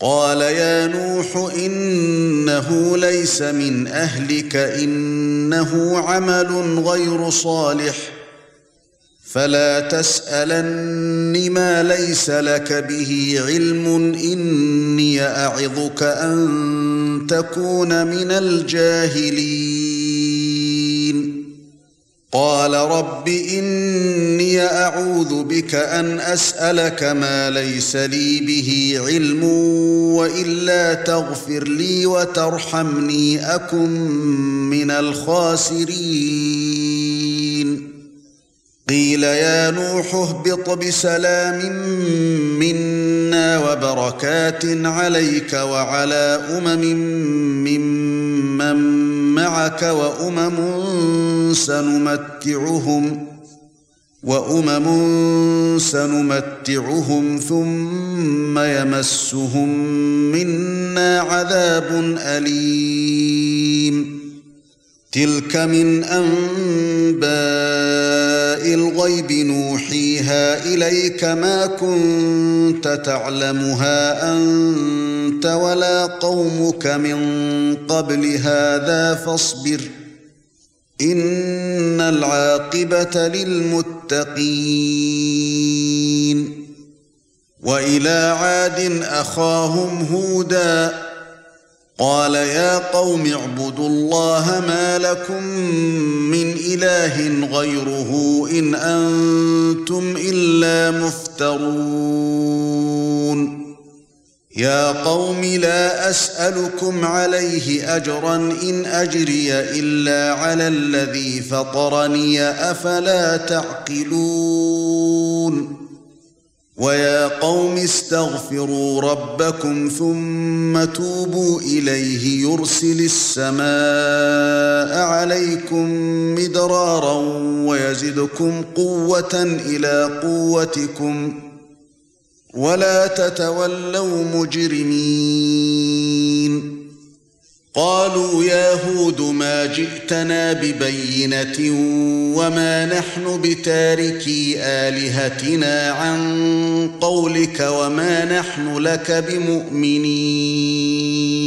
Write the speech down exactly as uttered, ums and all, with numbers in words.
قال يا نوح إنه ليس من أهلك إنه عمل غير صالح فلا تسألن ما ليس لك به علم إني أعظك أن تكون من الجاهلين قال رب إني أعوذ بك أن أسألك ما ليس لي به علم وإلا تغفر لي وترحمني أكن من الخاسرين قيل يا نوح اهبط بسلام منا وبركات عليك وعلى أمم ممن معك وأمم سنمتعهم وأمم سنمتعهم ثم يمسهم منا عذاب أليم تلك من أنباء الغيب نوحيها إليك ما كنت تعلمها أنت ولا قومك من قبل هذا فاصبر إن العاقبة للمتقين وإلى عاد أخاهم هودا قال يا قوم اعبدوا الله ما لكم من إله غيره إن أنتم إلا مفترون يا قوم لا أسألكم عليه أجرا إن أجري إلا على الذي فطرني أفلا تعقلون ويا قوم استغفروا ربكم ثم توبوا إليه يرسل السماء عليكم مدرارا ويزدكم قوة إلى قوتكم ولا تتولوا مجرمين قالوا يا هود ما جئتنا ببينة وما نحن بتاركي آلهتنا عن قولك وما نحن لك بمؤمنين